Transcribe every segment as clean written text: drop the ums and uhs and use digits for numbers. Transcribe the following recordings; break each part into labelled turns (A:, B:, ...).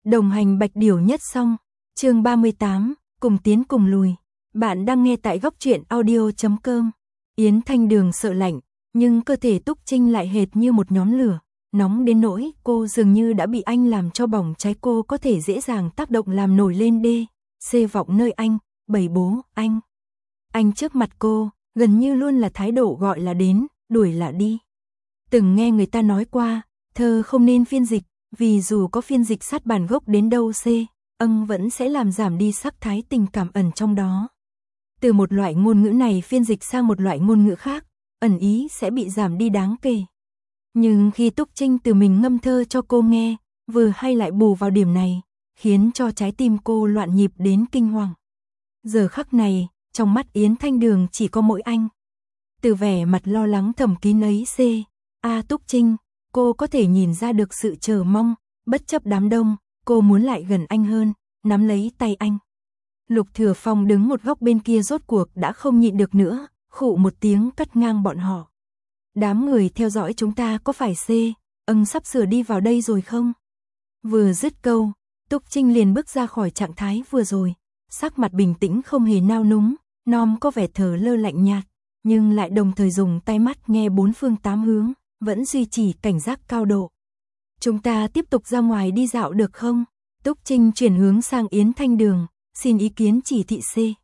A: Đồng hành Bạch Điểu nhất xong, chương 38, cùng tiến cùng lùi. Bạn đang nghe tại góc truyện audio.com. Yến Thanh Đường sợ lạnh, nhưng cơ thể Túc Trinh lại hệt như một nhóm lửa, nóng đến nỗi cô dường như đã bị anh làm cho bỏng cháy. Cô có thể dễ dàng tác động làm nổi lên C vọng nơi anh, bầy bố, anh. Anh trước mặt cô, gần như luôn là thái độ gọi là đến, đuổi là đi. Từng nghe người ta nói qua, thơ không nên phiên dịch, vì dù có phiên dịch sát bản gốc đến đâu vẫn sẽ làm giảm đi sắc thái tình cảm ẩn trong đó. Từ một loại ngôn ngữ này phiên dịch sang một loại ngôn ngữ khác, ẩn ý sẽ bị giảm đi đáng kể. Nhưng khi Túc Trinh từ mình ngâm thơ cho cô nghe, vừa hay lại bù vào điểm này, khiến cho trái tim cô loạn nhịp đến kinh hoàng. Giờ khắc này, trong mắt Yến Thanh Đường chỉ có mỗi anh. Từ vẻ mặt lo lắng thầm kín ấy Túc Trinh, cô có thể nhìn ra được sự chờ mong, bất chấp đám đông, cô muốn lại gần anh hơn, nắm lấy tay anh. Lục Thừa Phong đứng một góc bên kia rốt cuộc đã không nhịn được nữa, khụ một tiếng cắt ngang bọn họ. Đám người theo dõi chúng ta có phải sắp sửa đi vào đây rồi không? Vừa dứt câu, Túc Trinh liền bước ra khỏi trạng thái vừa rồi, sắc mặt bình tĩnh không hề nao núng, nom có vẻ thờ lơ lạnh nhạt, nhưng lại đồng thời dùng tai mắt nghe bốn phương tám hướng, vẫn duy trì cảnh giác cao độ. Chúng ta tiếp tục ra ngoài đi dạo được không? Túc Trinh chuyển hướng sang Yến Thanh Đường, xin ý kiến chỉ thị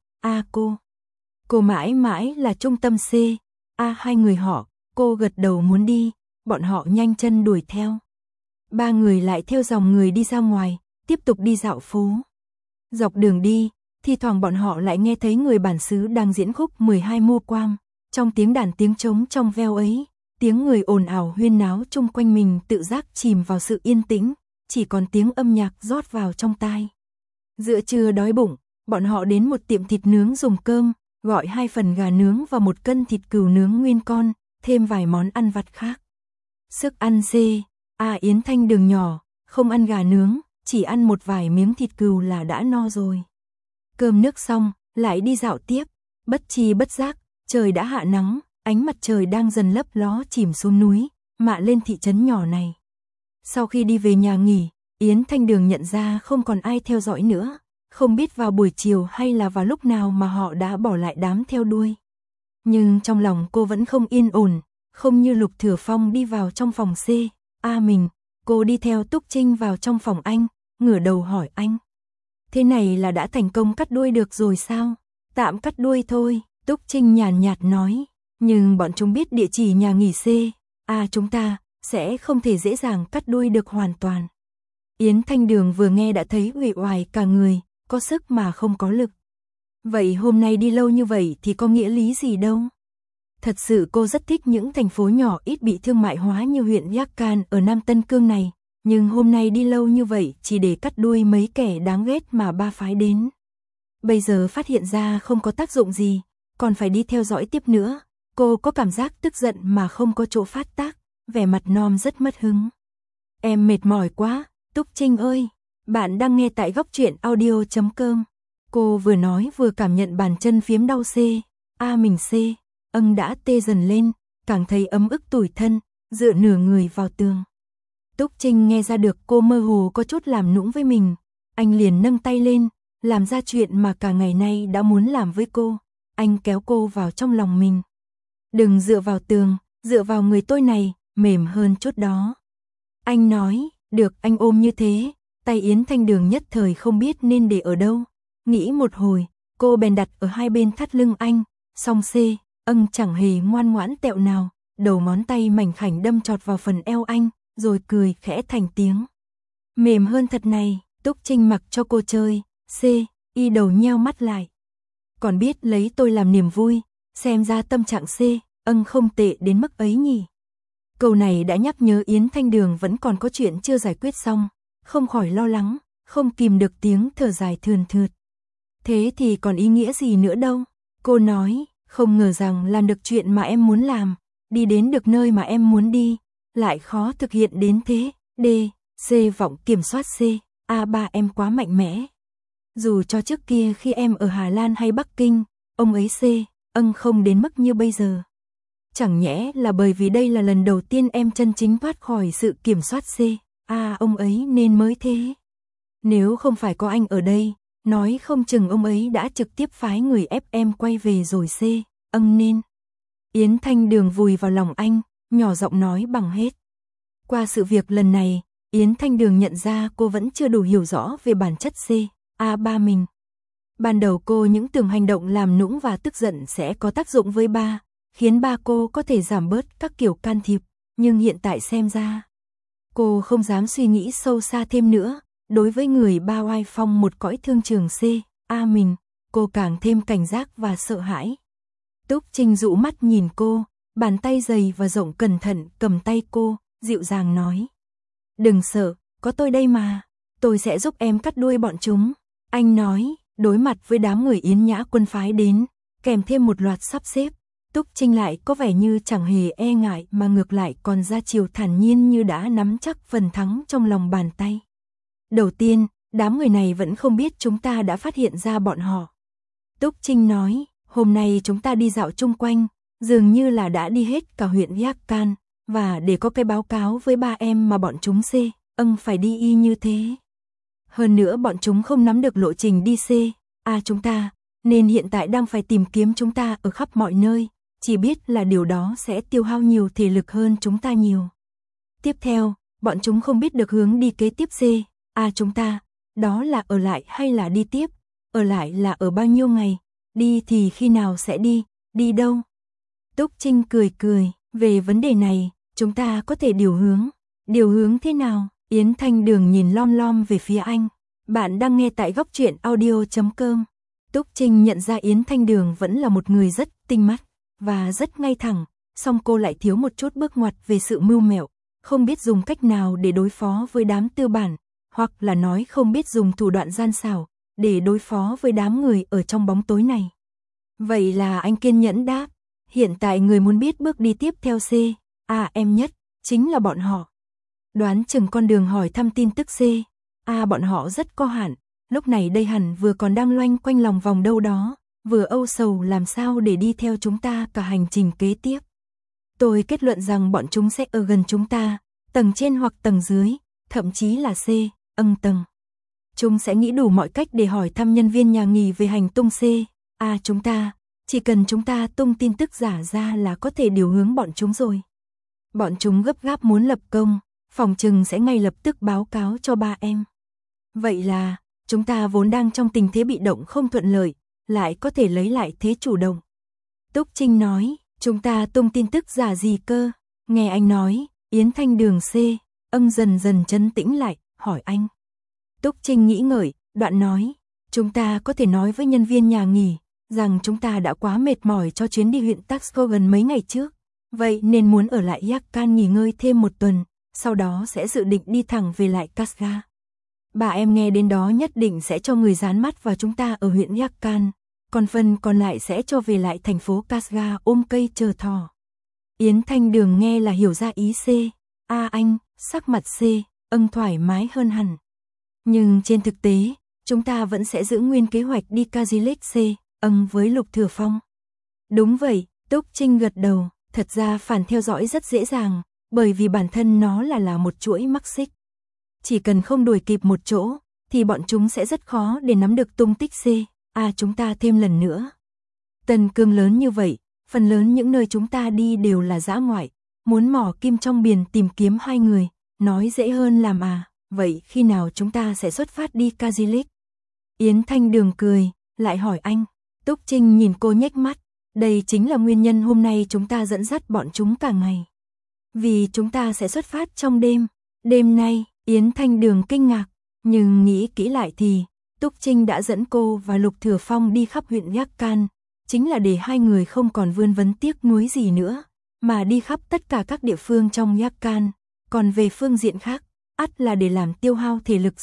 A: cô mãi mãi là trung tâm hai người họ, cô gật đầu muốn đi, bọn họ nhanh chân đuổi theo. Ba người lại theo dòng người đi ra ngoài, tiếp tục đi dạo phố. Dọc đường đi, thi thoảng bọn họ lại nghe thấy người bản xứ đang diễn khúc 12 mô quang, trong tiếng đàn tiếng trống trong veo ấy, tiếng người ồn ào huyên náo chung quanh mình tự giác chìm vào sự yên tĩnh, chỉ còn tiếng âm nhạc rót vào trong tai. Giữa trưa đói bụng, bọn họ đến một tiệm thịt nướng dùng cơm, gọi 2 phần gà nướng và 1 cân thịt cừu nướng nguyên con, thêm vài món ăn vặt khác. Sức ăn Yến Thanh Đường nhỏ, không ăn gà nướng, chỉ ăn một vài miếng thịt cừu là đã no rồi. Cơm nước xong, lại đi dạo tiếp, bất tri bất giác, trời đã hạ nắng, ánh mặt trời đang dần lấp ló chìm xuống núi, mạ lên thị trấn nhỏ này. Sau khi đi về nhà nghỉ, Yến Thanh Đường nhận ra không còn ai theo dõi nữa, không biết vào buổi chiều hay là vào lúc nào mà họ đã bỏ lại đám theo đuôi. Nhưng trong lòng cô vẫn không yên ổn, không như Lục Thừa Phong đi vào trong phòng mình, cô đi theo Túc Trinh vào trong phòng anh, ngửa đầu hỏi anh. Thế này là đã thành công cắt đuôi được rồi sao? Tạm cắt đuôi thôi, Túc Trinh nhàn nhạt nói, nhưng bọn chúng biết địa chỉ nhà nghỉ chúng ta sẽ không thể dễ dàng cắt đuôi được hoàn toàn. Yến Thanh Đường vừa nghe đã thấy uể oải cả người, có sức mà không có lực. Vậy hôm nay đi lâu như vậy thì có nghĩa lý gì đâu? Thật sự cô rất thích những thành phố nhỏ ít bị thương mại hóa như huyện Yakkan ở Nam Tân Cương này, nhưng hôm nay đi lâu như vậy chỉ để cắt đuôi mấy kẻ đáng ghét mà ba phái đến. Bây giờ phát hiện ra không có tác dụng gì, còn phải đi theo dõi tiếp nữa, cô có cảm giác tức giận mà không có chỗ phát tác, vẻ mặt nom rất mất hứng. Em mệt mỏi quá, Túc Trinh ơi, bạn đang nghe tại góc truyện audio.com. Cô vừa nói vừa cảm nhận bàn chân phiếm đau mình đã tê dần lên, càng thấy ấm ức tủi thân, dựa nửa người vào tường. Túc Trinh nghe ra được cô mơ hồ có chút làm nũng với mình, anh liền nâng tay lên, làm ra chuyện mà cả ngày nay đã muốn làm với cô, anh kéo cô vào trong lòng mình. Đừng dựa vào tường, dựa vào người tôi này, mềm hơn chút đó. Anh nói, được, anh ôm như thế, tay Yến Thanh Đường nhất thời không biết nên để ở đâu. Nghĩ một hồi, cô bèn đặt ở hai bên thắt lưng anh, song chẳng hề ngoan ngoãn tẹo nào, đầu ngón tay mảnh khảnh đâm chọt vào phần eo anh, rồi cười khẽ thành tiếng. Mềm hơn thật này, Túc Trinh mặc cho cô chơi, đầu nheo mắt lại. Còn biết lấy tôi làm niềm vui, xem ra tâm trạng không tệ đến mức ấy nhỉ. Câu này đã nhắc nhớ Yến Thanh Đường vẫn còn có chuyện chưa giải quyết xong, không khỏi lo lắng, không kìm được tiếng thở dài thườn thượt. Thế thì còn ý nghĩa gì nữa đâu, cô nói, không ngờ rằng làm được chuyện mà em muốn làm, đi đến được nơi mà em muốn đi, lại khó thực hiện đến thế, C vọng kiểm soát ba em quá mạnh mẽ. Dù cho trước kia khi em ở Hà Lan hay Bắc Kinh, ông ấy không đến mức như bây giờ. Chẳng nhẽ là bởi vì đây là lần đầu tiên em chân chính thoát khỏi sự kiểm soát ông ấy nên mới thế. Nếu không phải có anh ở đây, nói không chừng ông ấy đã trực tiếp phái người ép em quay về rồi nên. Yến Thanh Đường vùi vào lòng anh, nhỏ giọng nói bằng hết. Qua sự việc lần này, Yến Thanh Đường nhận ra cô vẫn chưa đủ hiểu rõ về bản chất ba mình. Ban đầu cô những tưởng hành động làm nũng và tức giận sẽ có tác dụng với ba, khiến ba cô có thể giảm bớt các kiểu can thiệp, nhưng hiện tại xem ra, cô không dám suy nghĩ sâu xa thêm nữa. Đối với người ba oai phong một cõi thương trường mình, cô càng thêm cảnh giác và sợ hãi. Túc Trinh dụ mắt nhìn cô, bàn tay dày và rộng cẩn thận cầm tay cô, dịu dàng nói. Đừng sợ, có tôi đây mà, tôi sẽ giúp em cắt đuôi bọn chúng. Anh nói, đối mặt với đám người Yến Nhã quân phái đến, kèm thêm một loạt sắp xếp, Túc Trinh lại có vẻ như chẳng hề e ngại mà ngược lại còn ra chiều thản nhiên như đã nắm chắc phần thắng trong lòng bàn tay. Đầu tiên, đám người này vẫn không biết chúng ta đã phát hiện ra bọn họ. Túc Trinh nói, hôm nay chúng ta đi dạo chung quanh, dường như là đã đi hết cả huyện Yakkan, và để có cái báo cáo với ba em mà bọn chúng phải đi y như thế. Hơn nữa bọn chúng không nắm được lộ trình đi chúng ta, nên hiện tại đang phải tìm kiếm chúng ta ở khắp mọi nơi, chỉ biết là điều đó sẽ tiêu hao nhiều thể lực hơn chúng ta nhiều. Tiếp theo, bọn chúng không biết được hướng đi kế tiếp chúng ta, đó là ở lại hay là đi tiếp, ở lại là ở bao nhiêu ngày, đi thì khi nào sẽ đi đâu. Túc Trinh cười, về vấn đề này, chúng ta có thể điều hướng thế nào? Yến Thanh Đường nhìn lom về phía anh. Bạn đang nghe tại góc truyện audio.com. Túc Trinh nhận ra Yến Thanh Đường vẫn là một người rất tinh mắt và rất ngay thẳng, song cô lại thiếu một chút bước ngoặt về sự mưu mẹo, không biết dùng cách nào để đối phó với đám tư bản, hoặc là nói không biết dùng thủ đoạn gian xảo để đối phó với đám người ở trong bóng tối này. Vậy là anh kiên nhẫn đáp, hiện tại người muốn biết bước đi tiếp theo em nhất, chính là bọn họ. Đoán chừng con đường hỏi thăm tin tức bọn họ rất có hạn, lúc này đây hẳn vừa còn đang loanh quanh lòng vòng đâu đó, vừa âu sầu làm sao để đi theo chúng ta cả hành trình kế tiếp. Tôi kết luận rằng bọn chúng sẽ ở gần chúng ta, tầng trên hoặc tầng dưới, thậm chí là tầng. Chúng sẽ nghĩ đủ mọi cách để hỏi thăm nhân viên nhà nghỉ về hành tung chúng ta, chỉ cần chúng ta tung tin tức giả ra là có thể điều hướng bọn chúng rồi. Bọn chúng gấp gáp muốn lập công, phòng trừng sẽ ngay lập tức báo cáo cho ba em. Vậy là, chúng ta vốn đang trong tình thế bị động không thuận lợi, lại có thể lấy lại thế chủ động. Túc Trinh nói, chúng ta tung tin tức giả gì cơ? Nghe anh nói, Yến Thanh Đường dần dần trấn tĩnh lại, hỏi anh. Túc Trinh nghĩ ngợi, đoạn nói, chúng ta có thể nói với nhân viên nhà nghỉ, rằng chúng ta đã quá mệt mỏi cho chuyến đi huyện Taxcogan mấy ngày trước, vậy nên muốn ở lại Yakkan nghỉ ngơi thêm một tuần, sau đó sẽ dự định đi thẳng về lại Kasga. Bà em nghe đến đó nhất định sẽ cho người dán mắt vào chúng ta ở huyện Yakkan, còn phần còn lại sẽ cho về lại thành phố Kasga ôm cây chờ thỏ. Yến Thanh Đường nghe là hiểu ra ý anh, sắc mặt thoải mái hơn hẳn. Nhưng trên thực tế, chúng ta vẫn sẽ giữ nguyên kế hoạch đi Kazilik với Lục Thừa Phong. Đúng vậy, Túc Trinh gật đầu, thật ra phản theo dõi rất dễ dàng, bởi vì bản thân nó là một chuỗi mắc xích. Chỉ cần không đuổi kịp một chỗ, thì bọn chúng sẽ rất khó để nắm được tung tích chúng ta thêm lần nữa. Tân Cương lớn như vậy, phần lớn những nơi chúng ta đi đều là dã ngoại, muốn mỏ kim trong biển tìm kiếm hai người, nói dễ hơn làm vậy khi nào chúng ta sẽ xuất phát đi Kazilik? Yến Thanh Đường cười, lại hỏi anh. Túc Trinh nhìn cô nhếch mắt, đây chính là nguyên nhân hôm nay chúng ta dẫn dắt bọn chúng cả ngày. Vì chúng ta sẽ xuất phát trong đêm nay. Yến Thanh Đường kinh ngạc, nhưng nghĩ kỹ lại thì, Túc Trinh đã dẫn cô và Lục Thừa Phong đi khắp huyện Yakkan, chính là để hai người không còn vươn vấn tiếc nuối gì nữa, mà đi khắp tất cả các địa phương trong Yakkan, còn về phương diện khác, ắt là để làm tiêu hao thể lực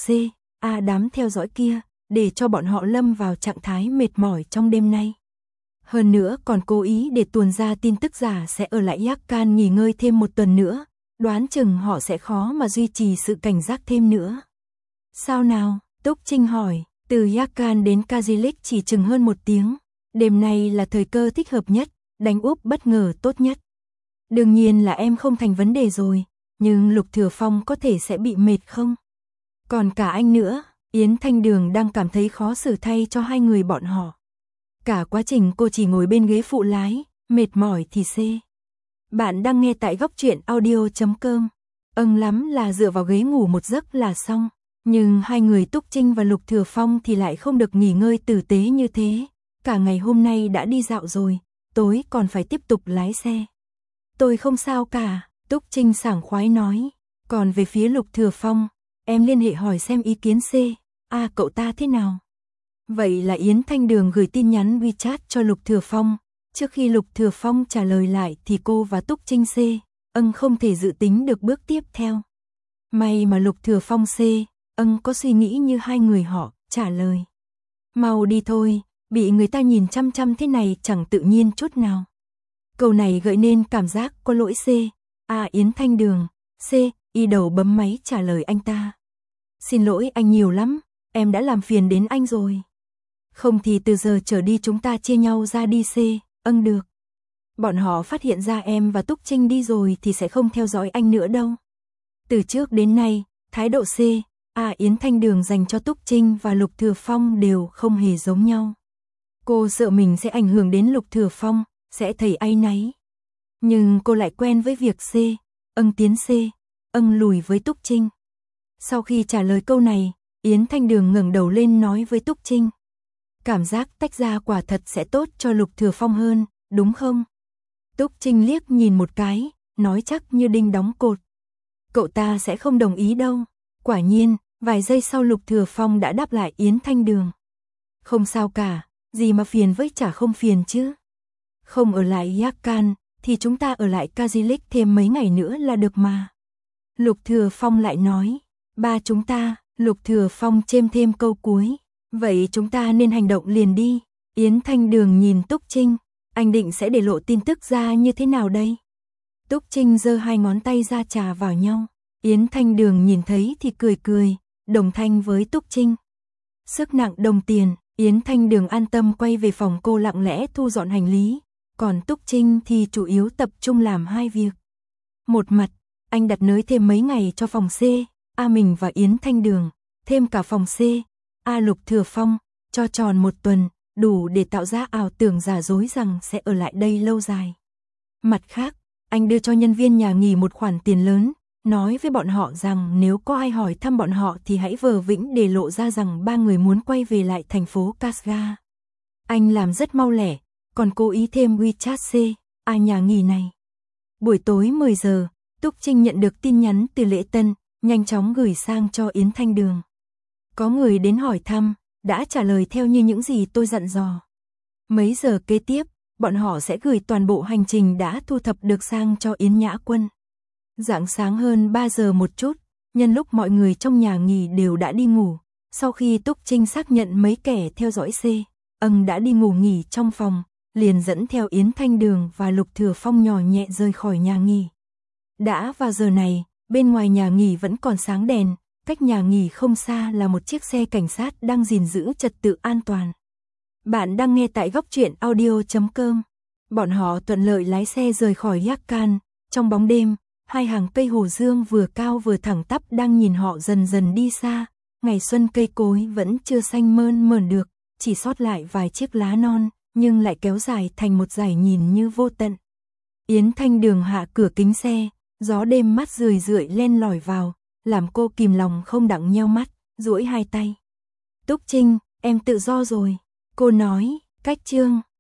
A: đám theo dõi kia, để cho bọn họ lâm vào trạng thái mệt mỏi trong đêm nay. Hơn nữa còn cố ý để tuồn ra tin tức giả sẽ ở lại Yakkan nghỉ ngơi thêm một tuần nữa, đoán chừng họ sẽ khó mà duy trì sự cảnh giác thêm nữa. Sao nào? Túc Trinh hỏi, từ Yakkan đến Kazilik chỉ chừng hơn 1 tiếng, đêm nay là thời cơ thích hợp nhất, đánh úp bất ngờ tốt nhất. Đương nhiên là em không thành vấn đề rồi, nhưng Lục Thừa Phong có thể sẽ bị mệt không? Còn cả anh nữa, Yến Thanh Đường đang cảm thấy khó xử thay cho hai người bọn họ. Cả quá trình cô chỉ ngồi bên ghế phụ lái, mệt mỏi thì xê. Bạn đang nghe tại góc truyện audio.com. Lắm là dựa vào ghế ngủ một giấc là xong. Nhưng hai người Túc Trinh và Lục Thừa Phong thì lại không được nghỉ ngơi tử tế như thế. Cả ngày hôm nay đã đi dạo rồi, tối còn phải tiếp tục lái xe. Tôi không sao cả, Túc Trinh sảng khoái nói. Còn về phía Lục Thừa Phong, em liên hệ hỏi xem ý kiến C. Cậu ta thế nào? Vậy là Yến Thanh Đường gửi tin nhắn WeChat cho Lục Thừa Phong. Trước khi Lục Thừa Phong trả lời lại thì cô và Túc Trinh C. Không thể dự tính được bước tiếp theo. May mà Lục Thừa Phong C. Có suy nghĩ như hai người họ, trả lời. Mau đi thôi, bị người ta nhìn chăm chăm thế này chẳng tự nhiên chút nào. Câu này gợi nên cảm giác có lỗi C. Yến Thanh Đường, C. Y đầu bấm máy trả lời anh ta. Xin lỗi anh nhiều lắm, em đã làm phiền đến anh rồi. Không thì từ giờ trở đi chúng ta chia nhau ra đi C. Được. Bọn họ phát hiện ra em và Túc Trinh đi rồi thì sẽ không theo dõi anh nữa đâu. Từ trước đến nay, thái độ C. Yến Thanh Đường dành cho Túc Trinh và Lục Thừa Phong đều không hề giống nhau. Cô sợ mình sẽ ảnh hưởng đến Lục Thừa Phong, sẽ thấy áy náy. Nhưng cô lại quen với việc C. Tiến C. Lùi với Túc Trinh. Sau khi trả lời câu này, Yến Thanh Đường ngẩng đầu lên nói với Túc Trinh. Cảm giác tách ra quả thật sẽ tốt cho Lục Thừa Phong hơn, đúng không? Túc Trinh liếc nhìn một cái, nói chắc như đinh đóng cột. Cậu ta sẽ không đồng ý đâu. Quả nhiên, vài giây sau Lục Thừa Phong đã đáp lại Yến Thanh Đường. Không sao cả, gì mà phiền với chả không phiền chứ. Không ở lại Yakan, thì chúng ta ở lại Kazilik thêm mấy ngày nữa là được mà. Lục Thừa Phong lại nói, ba chúng ta, Lục Thừa Phong chêm thêm câu cuối. Vậy chúng ta nên hành động liền đi. Yến Thanh Đường nhìn Túc Trinh, anh định sẽ để lộ tin tức ra như thế nào đây? Túc Trinh giơ hai ngón tay ra chà vào nhau. Yến Thanh Đường nhìn thấy thì cười cười, đồng thanh với Túc Trinh. Sức nặng đồng tiền, Yến Thanh Đường an tâm quay về phòng cô lặng lẽ thu dọn hành lý. Còn Túc Trinh thì chủ yếu tập trung làm hai việc. Một mặt, anh đặt nới thêm mấy ngày cho phòng C, mình và Yến Thanh Đường, thêm cả phòng C, Lục Thừa Phong, cho tròn một tuần, đủ để tạo ra ảo tưởng giả dối rằng sẽ ở lại đây lâu dài. Mặt khác, anh đưa cho nhân viên nhà nghỉ một khoản tiền lớn, nói với bọn họ rằng nếu có ai hỏi thăm bọn họ thì hãy vờ vĩnh để lộ ra rằng ba người muốn quay về lại thành phố Kasga. Anh làm rất mau lẻ, còn cố ý thêm WeChat C, nhà nghỉ này. Buổi tối 10 giờ, Túc Trinh nhận được tin nhắn từ Lễ Tân, nhanh chóng gửi sang cho Yến Thanh Đường. Có người đến hỏi thăm, đã trả lời theo như những gì tôi dặn dò. Mấy giờ kế tiếp, bọn họ sẽ gửi toàn bộ hành trình đã thu thập được sang cho Yến Nhã Quân. Rạng sáng hơn 3 giờ một chút, nhân lúc mọi người trong nhà nghỉ đều đã đi ngủ, sau khi Túc Trinh xác nhận mấy kẻ theo dõi C, đã đi ngủ nghỉ trong phòng, liền dẫn theo Yến Thanh Đường và Lục Thừa Phong nhỏ nhẹ rời khỏi nhà nghỉ. Đã vào giờ này, bên ngoài nhà nghỉ vẫn còn sáng đèn, cách nhà nghỉ không xa là một chiếc xe cảnh sát đang gìn giữ trật tự an toàn. Bạn đang nghe tại góc truyện audio.com. Bọn họ thuận lợi lái xe rời khỏi Yakan, trong bóng đêm, hai hàng cây hồ dương vừa cao vừa thẳng tắp đang nhìn họ dần dần đi xa. Ngày xuân cây cối vẫn chưa xanh mơn mởn được, chỉ sót lại vài chiếc lá non, nhưng lại kéo dài thành một dải nhìn như vô tận. Yến Thanh Đường hạ cửa kính xe, gió đêm mát rười rượi len lỏi vào, làm cô kìm lòng không đặng nheo mắt, duỗi hai tay. Túc Trinh, em tự do rồi, cô nói, cách chương.